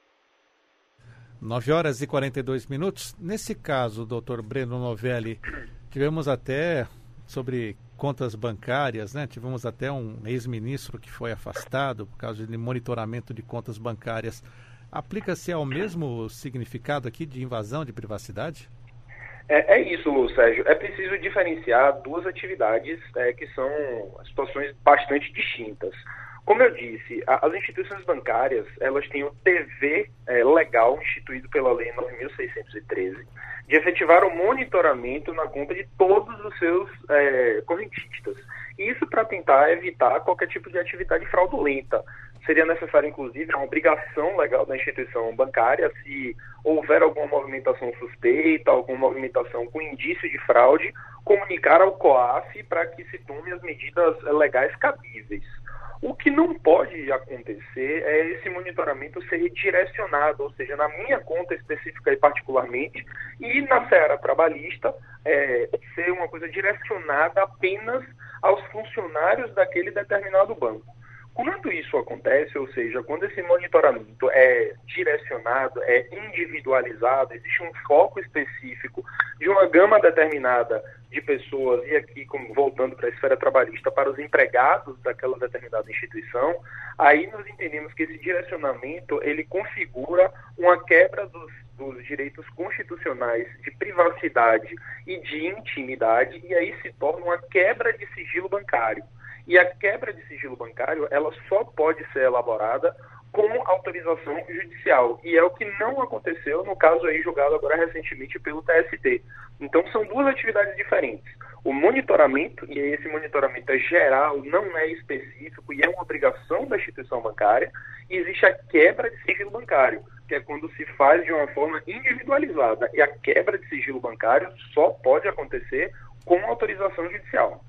nove horas e quarenta e dois minutos. Nesse caso, doutor Breno Novelli, tivemos até sobre contas bancárias, né? Tivemos até um ex-ministro que foi afastado por causa de monitoramento de contas bancárias. Aplica-se ao mesmo significado aqui de invasão de privacidade? É, é isso, Sérgio. É preciso diferenciar duas atividades é, que são situações bastante distintas. Como eu disse, a, as instituições bancárias, elas têm o dever é, legal instituído pela Lei nove mil seiscentos e treze de efetivar o monitoramento na conta de todos os seus é, correntistas. Isso para tentar evitar qualquer tipo de atividade fraudulenta. Seria necessário, inclusive, uma obrigação legal da instituição bancária, se houver alguma movimentação suspeita, alguma movimentação com indício de fraude, comunicar ao COAF para que se tome as medidas legais cabíveis. O que não pode acontecer é esse monitoramento ser direcionado, ou seja, na minha conta específica e particularmente, e na seara trabalhista, é, ser uma coisa direcionada apenas aos funcionários daquele determinado banco. Quando isso acontece, ou seja, quando esse monitoramento é direcionado, é individualizado, existe um foco específico de uma gama determinada de pessoas, e aqui como, voltando para a esfera trabalhista, para os empregados daquela determinada instituição, aí nós entendemos que esse direcionamento ele configura uma quebra dos, dos direitos constitucionais de privacidade e de intimidade, e aí se torna uma quebra de sigilo bancário. E a quebra de sigilo bancário, ela só pode ser elaborada com autorização judicial. E é o que não aconteceu no caso aí julgado agora recentemente pelo T S T. Então são duas atividades diferentes. O monitoramento, e esse monitoramento é geral, não é específico e é uma obrigação da instituição bancária. E existe a quebra de sigilo bancário, que é quando se faz de uma forma individualizada. E a quebra de sigilo bancário só pode acontecer com autorização judicial.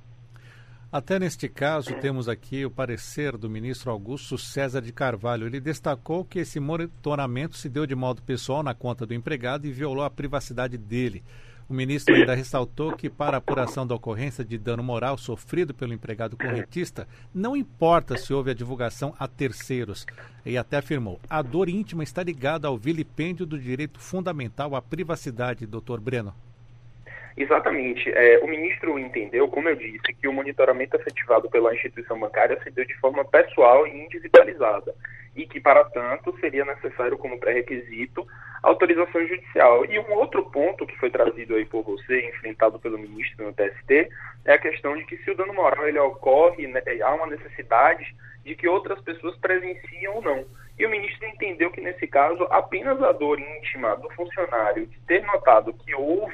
Até neste caso, temos aqui o parecer do ministro Augusto César de Carvalho. Ele destacou que esse monitoramento se deu de modo pessoal na conta do empregado e violou a privacidade dele. O ministro ainda ressaltou que, para a apuração da ocorrência de dano moral sofrido pelo empregado correntista, não importa se houve a divulgação a terceiros. E até afirmou, a dor íntima está ligada ao vilipêndio do direito fundamental à privacidade, doutor Breno. Exatamente. É, o ministro entendeu, como eu disse, que o monitoramento efetivado pela instituição bancária se deu de forma pessoal e individualizada e que, para tanto, seria necessário como pré-requisito autorização judicial. E um outro ponto que foi trazido aí por você, enfrentado pelo ministro no T S T, é a questão de que se o dano moral ele ocorre, né, há uma necessidade de que outras pessoas presenciem ou não. E o ministro entendeu que, nesse caso, apenas a dor íntima do funcionário de ter notado que houve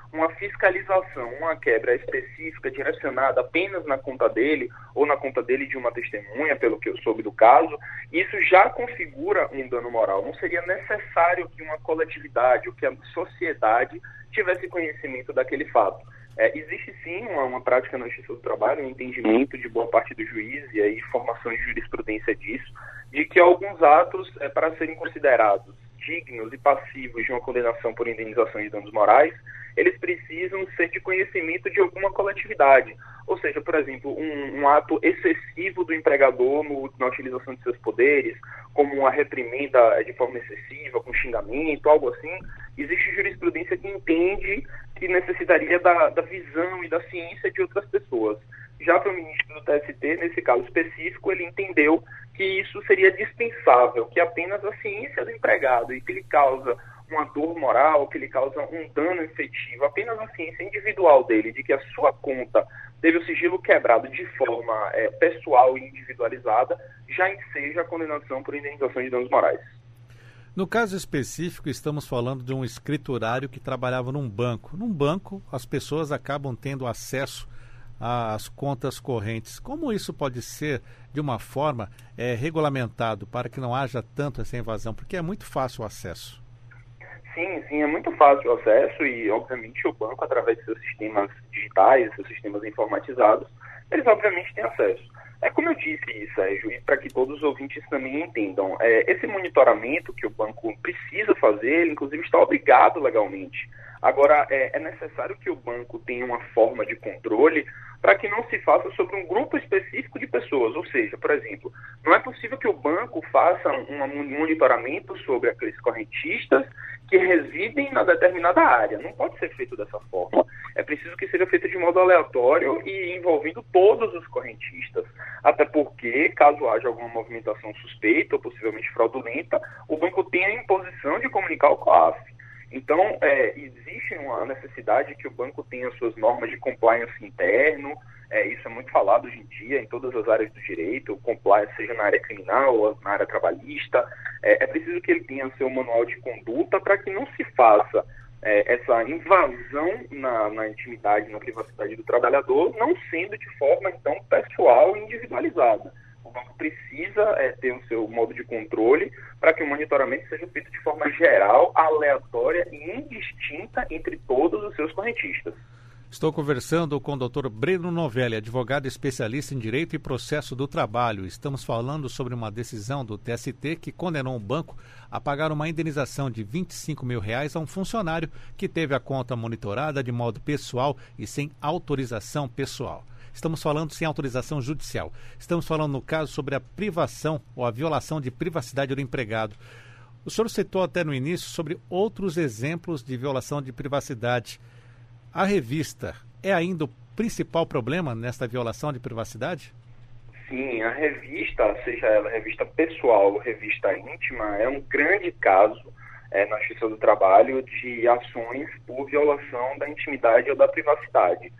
uma fiscalização, uma quebra específica direcionada apenas na conta dele ou na conta dele de uma testemunha, pelo que eu soube do caso, isso já configura um dano moral. Não seria necessário que uma coletividade ou que a sociedade tivesse conhecimento daquele fato. É, existe sim uma, uma prática na Justiça do Trabalho, um entendimento de boa parte do juiz e aí formação de jurisprudência disso, de que alguns atos, é, para serem considerados dignos e passivos de uma condenação por indenização de danos morais, eles precisam ser de conhecimento de alguma coletividade. Ou seja, por exemplo, um, um ato excessivo do empregador no, na utilização de seus poderes, como uma reprimenda de forma excessiva, com xingamento, algo assim. Existe jurisprudência que entende que necessitaria da, da visão e da ciência de outras pessoas. Já para o ministro do T S T, nesse caso específico, ele entendeu que isso seria dispensável, que apenas a ciência do empregado e que ele causa uma dor moral, que ele causa um dano efetivo, apenas a ciência individual dele, de que a sua conta teve o sigilo quebrado de forma é, pessoal e individualizada, já enseja a condenação por indenização de danos morais. No caso específico, estamos falando de um escriturário que trabalhava num banco. Num banco, as pessoas acabam tendo acesso às contas correntes. Como isso pode ser, de uma forma, é, regulamentado para que não haja tanto essa invasão? Porque é muito fácil o acesso. Sim, sim, é muito fácil o acesso e, obviamente, o banco, através de seus sistemas digitais, seus sistemas informatizados, eles, obviamente, têm acesso. É como eu disse, Sérgio, e para que todos os ouvintes também entendam, é, esse monitoramento que o banco precisa fazer, ele, inclusive, está obrigado legalmente. Agora, é, é necessário que o banco tenha uma forma de controle para que não se faça sobre um grupo específico de pessoas. Ou seja, por exemplo, não é possível que o banco faça um, um monitoramento sobre aqueles correntistas que residem na determinada área. Não pode ser feito dessa forma. É preciso que seja feito de modo aleatório e envolvendo todos os correntistas. Até porque, caso haja alguma movimentação suspeita ou possivelmente fraudulenta, o banco tem a imposição de comunicar ao COAF. Então, é, existe uma necessidade que o banco tenha suas normas de compliance interno, é, isso é muito falado hoje em dia em todas as áreas do direito, o compliance seja na área criminal ou na área trabalhista, é, é preciso que ele tenha seu manual de conduta para que não se faça é, essa invasão na, na intimidade, na privacidade do trabalhador, não sendo de forma, então, pessoal e individualizada. O banco precisa é, ter o seu modo de controle para que o monitoramento seja feito de forma geral, aleatória e indistinta entre todos os seus correntistas. Estou conversando com o doutor Breno Novelli, advogado especialista em Direito e Processo do Trabalho. Estamos falando sobre uma decisão do T S T que condenou um banco a pagar uma indenização de vinte e cinco mil reais a um funcionário que teve a conta monitorada de modo pessoal e sem autorização pessoal. Estamos falando sem autorização judicial. Estamos falando, no caso, sobre a privação ou a violação de privacidade do empregado. O senhor citou até no início sobre outros exemplos de violação de privacidade. A revista é ainda o principal problema nesta violação de privacidade? Sim, a revista, seja ela revista pessoal ou revista íntima, é um grande caso é, na Justiça do Trabalho de ações por violação da intimidade ou da privacidade.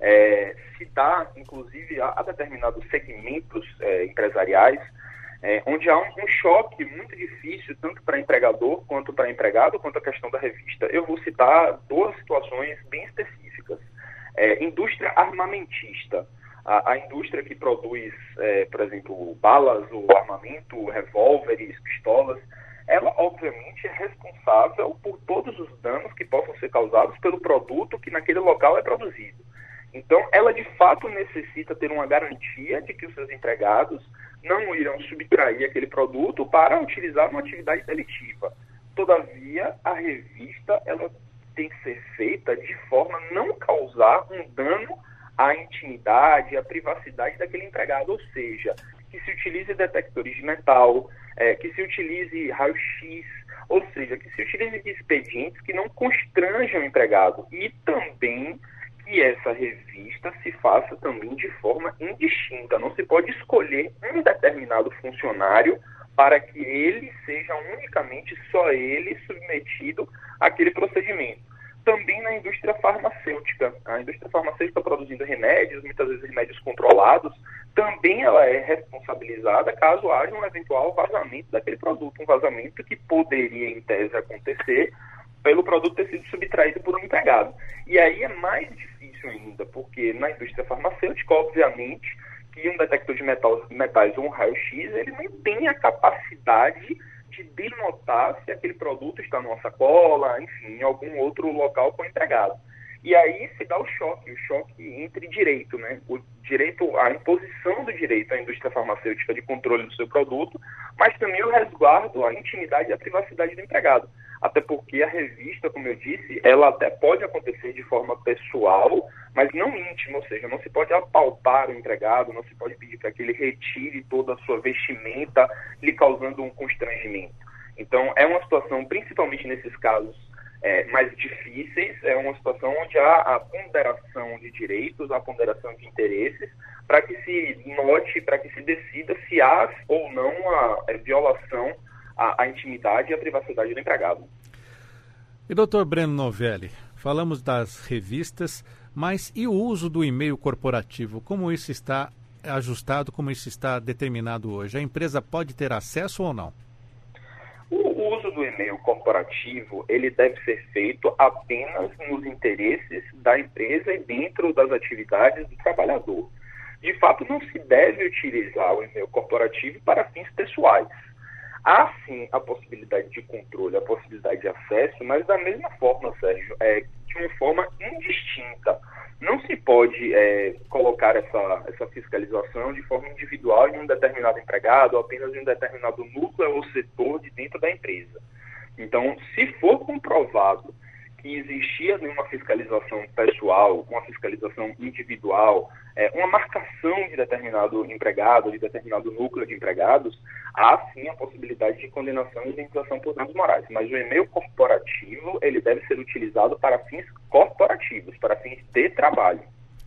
É, se dá, inclusive, a, a determinados segmentos é, empresariais, é, onde há um, um choque muito difícil, tanto para empregador quanto para empregado, quanto a questão da revista. Eu vou citar duas situações bem específicas. É, indústria armamentista. A, a indústria que produz, é, por exemplo, balas ou armamento, revólveres, pistolas, ela, obviamente, é responsável por todos os danos que possam ser causados pelo produto que naquele local é produzido. Então, ela de fato necessita ter uma garantia de que os seus empregados não irão subtrair aquele produto para utilizar uma atividade delitiva. Todavia, a revista ela tem que ser feita de forma a não causar um dano à intimidade, à privacidade daquele empregado, ou seja, que se utilize detectores de metal, é, que se utilize raio-x, ou seja, que se utilize de expedientes que não constranjam o empregado e também que essa revista se faça também de forma indistinta. Não se pode escolher um determinado funcionário para que ele seja unicamente só ele submetido àquele procedimento. Também na indústria farmacêutica. A indústria farmacêutica produzindo remédios, muitas vezes remédios controlados, também ela é responsabilizada caso haja um eventual vazamento daquele produto. Um vazamento que poderia, em tese, acontecer pelo produto ter sido subtraído por um empregado. E aí é mais difícil ainda, porque na indústria farmacêutica, obviamente, que um detector de metais, metais ou um raio-x, ele não tem a capacidade de denotar se aquele produto está numa sacola, enfim, em algum outro local com o empregado. E aí se dá o choque, o choque entre direito, né? O direito, a imposição do direito à indústria farmacêutica de controle do seu produto, mas também o resguardo à intimidade e à privacidade do empregado. Até porque a revista, como eu disse, ela até pode acontecer de forma pessoal, mas não íntima, ou seja, não se pode apalpar o empregado, não se pode pedir para que ele retire toda a sua vestimenta, lhe causando um constrangimento. Então, é uma situação, principalmente nesses casos é, mais difíceis, é uma situação onde há a ponderação de direitos, a ponderação de interesses, para que se note, para que se decida se há ou não a, a violação à, à intimidade e à privacidade do empregado. E doutor Breno Novelli, falamos das revistas, mas e o uso do e-mail corporativo? Como isso está ajustado, como isso está determinado hoje? A empresa pode ter acesso ou não? O uso do e-mail corporativo, ele deve ser feito apenas nos interesses da empresa e dentro das atividades do trabalhador. De fato, não se deve utilizar o e-mail corporativo para fins pessoais. Há, sim, a possibilidade de controle, a possibilidade de acesso, mas da mesma forma, Sérgio, é, de uma forma indistinta. Não se pode é, colocar essa, essa fiscalização de forma individual em um determinado empregado ou apenas em um determinado núcleo ou setor de dentro da empresa. Então, se for comprovado que existia uma fiscalização pessoal, uma fiscalização individual, é, uma marcação de determinado empregado, de determinado núcleo de empregados, há sim a possibilidade de condenação e indenização por danos morais. Mas o e-mail corporativo, ele deve ser utilizado para fins corporativos, para fins de trabalho.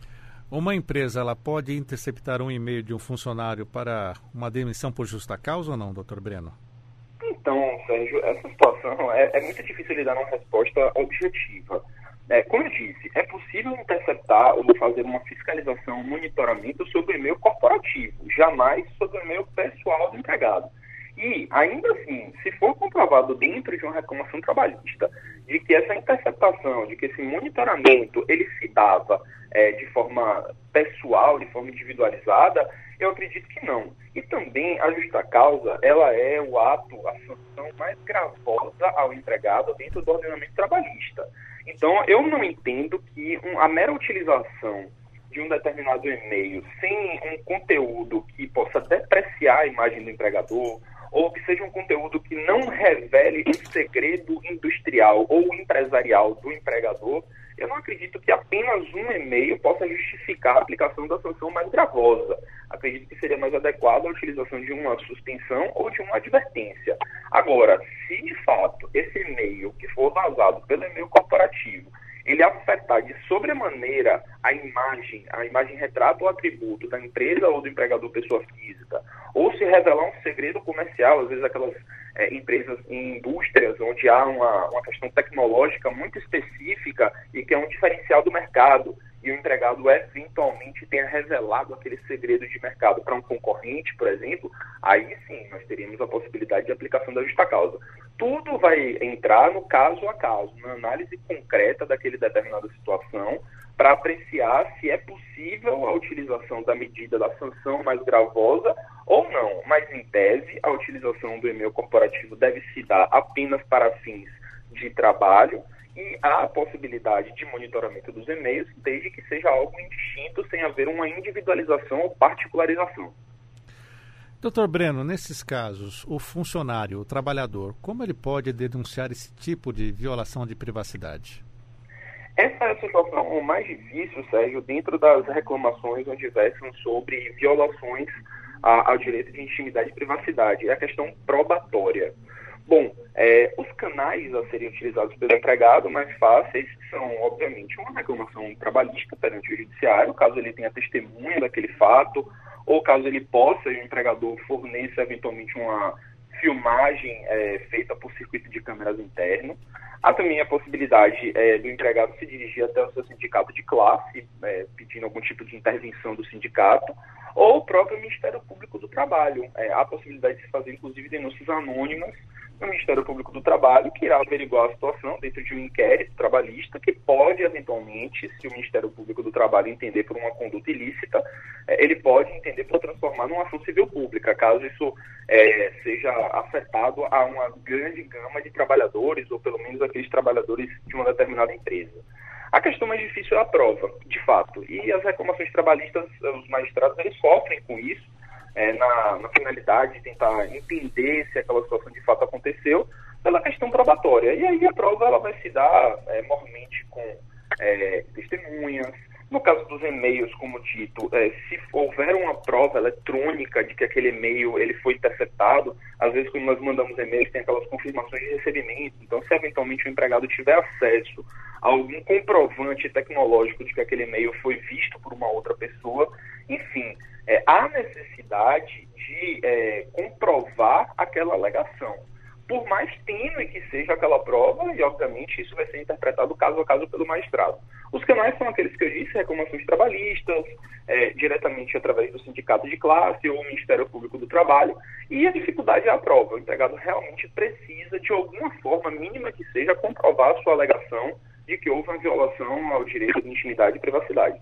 Uma empresa, ela pode interceptar um e-mail de um funcionário para uma demissão por justa causa ou não, doutor Breno? Então, Sérgio, essa situação é, é muito difícil lhe dar uma resposta objetiva. É, como eu disse, é possível interceptar ou fazer uma fiscalização, um monitoramento sobre o e-mail corporativo, jamais sobre o e-mail pessoal do empregado. E, ainda assim, se for comprovado dentro de uma reclamação trabalhista de que essa interceptação, de que esse monitoramento, ele se dava é, de forma pessoal, de forma individualizada, eu acredito que não. E também a justa causa, ela é o ato, a sanção mais gravosa ao empregado dentro do ordenamento trabalhista. Então, eu não entendo que um, a mera utilização de um determinado e-mail sem um conteúdo que possa depreciar a imagem do empregador, ou que seja um conteúdo que não revele um segredo industrial ou empresarial do empregador, eu não acredito que apenas um e-mail possa justificar a aplicação da sanção mais gravosa. Acredito que seria mais adequada a utilização de uma suspensão ou de uma advertência. Agora, se de fato esse e-mail que for vazado pelo e-mail corporativo, ele afetar de sobremaneira a imagem, a imagem retrato ou atributo da empresa ou do empregador pessoa física, ou se revelar um segredo comercial, às vezes aquelas é, empresas em indústrias onde há uma, uma questão tecnológica muito específica e que é um diferencial do mercado, e o empregado eventualmente tenha revelado aquele segredo de mercado para um concorrente, por exemplo, aí sim nós teríamos a possibilidade de aplicação da justa causa. Tudo vai entrar no caso a caso, na análise concreta daquele determinada situação, para apreciar se é possível a utilização da medida da sanção mais gravosa ou não. Mas, em tese, a utilização do e-mail corporativo deve se dar apenas para fins de trabalho e há a possibilidade de monitoramento dos e-mails, desde que seja algo indistinto, sem haver uma individualização ou particularização. doutor Breno, nesses casos, o funcionário, o trabalhador, como ele pode denunciar esse tipo de violação de privacidade? Essa é a situação mais difícil, Sérgio, dentro das reclamações onde versam sobre violações a, ao direito de intimidade e privacidade. É a questão probatória. Bom, é, os canais a serem utilizados pelo empregado mais fáceis são, obviamente, uma reclamação trabalhista perante o judiciário, caso ele tenha testemunha daquele fato, ou caso ele possa, e o empregador forneça eventualmente uma filmagem é, feita por circuito de câmeras interno. Há também a possibilidade é, do empregado se dirigir até o seu sindicato de classe, é, pedindo algum tipo de intervenção do sindicato, ou o próprio Ministério Público do Trabalho. É, há a possibilidade de se fazer, inclusive, denúncias anônimas no Ministério Público do Trabalho, que irá averiguar a situação dentro de um inquérito trabalhista que pode, eventualmente, se o Ministério Público do Trabalho entender por uma conduta ilícita, eh, ele pode entender por transformar numa ação civil pública, caso isso eh, seja afetado a uma grande gama de trabalhadores, ou pelo menos aqueles trabalhadores de uma determinada empresa. A questão mais difícil é a prova, de fato, e as reclamações trabalhistas, os magistrados, eles sofrem com isso, é, na, na finalidade de tentar entender se aquela situação de fato aconteceu, pela questão probatória. E aí a prova ela vai se dar é, mormente com é, testemunhas. No caso dos e-mails, como dito, é, se houver uma prova eletrônica de que aquele e-mail ele foi interceptado, às vezes quando nós mandamos e-mails tem aquelas confirmações de recebimento, então se eventualmente o empregado tiver acesso a algum comprovante tecnológico de que aquele e-mail foi visto por uma outra pessoa, enfim, é, há necessidade de é, comprovar aquela alegação. Por mais tênue que seja aquela prova, e obviamente isso vai ser interpretado caso a caso pelo magistrado. Os canais são aqueles que eu disse, reclamações trabalhistas, é, diretamente através do sindicato de classe ou Ministério Público do Trabalho, e a dificuldade é a prova. O empregado realmente precisa, de alguma forma mínima que seja, comprovar a sua alegação de que houve uma violação ao direito de intimidade e privacidade.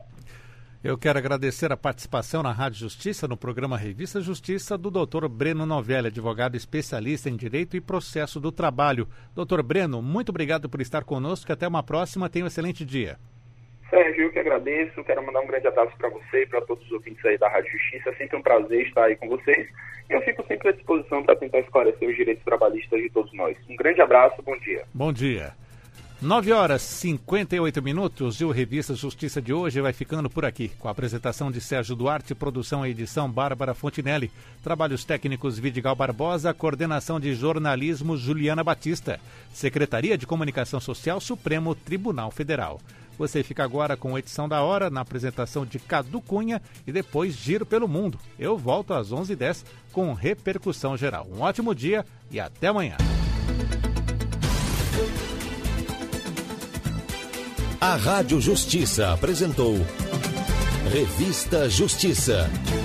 Eu quero agradecer a participação na Rádio Justiça, no programa Revista Justiça, do doutor Breno Novelli, advogado especialista em Direito e Processo do Trabalho. doutor Breno, muito obrigado por estar conosco. Até uma próxima. Tenha um excelente dia. Sérgio, eu que agradeço. Quero mandar um grande abraço para você e para todos os ouvintes aí da Rádio Justiça. É sempre um prazer estar aí com vocês. E eu fico sempre à disposição para tentar esclarecer os direitos trabalhistas de todos nós. Um grande abraço, bom dia. Bom dia. nove horas e cinquenta e oito minutos e o Revista Justiça de hoje vai ficando por aqui, com a apresentação de Sérgio Duarte, produção e edição Bárbara Fontinelli, trabalhos técnicos Vidigal Barbosa, coordenação de jornalismo Juliana Batista, Secretaria de Comunicação Social Supremo Tribunal Federal. Você fica agora com a edição da hora, na apresentação de Cadu Cunha e depois Giro pelo Mundo. Eu volto às onze e dez com Repercussão Geral. Um ótimo dia e até amanhã. A Rádio Justiça apresentou Revista Justiça.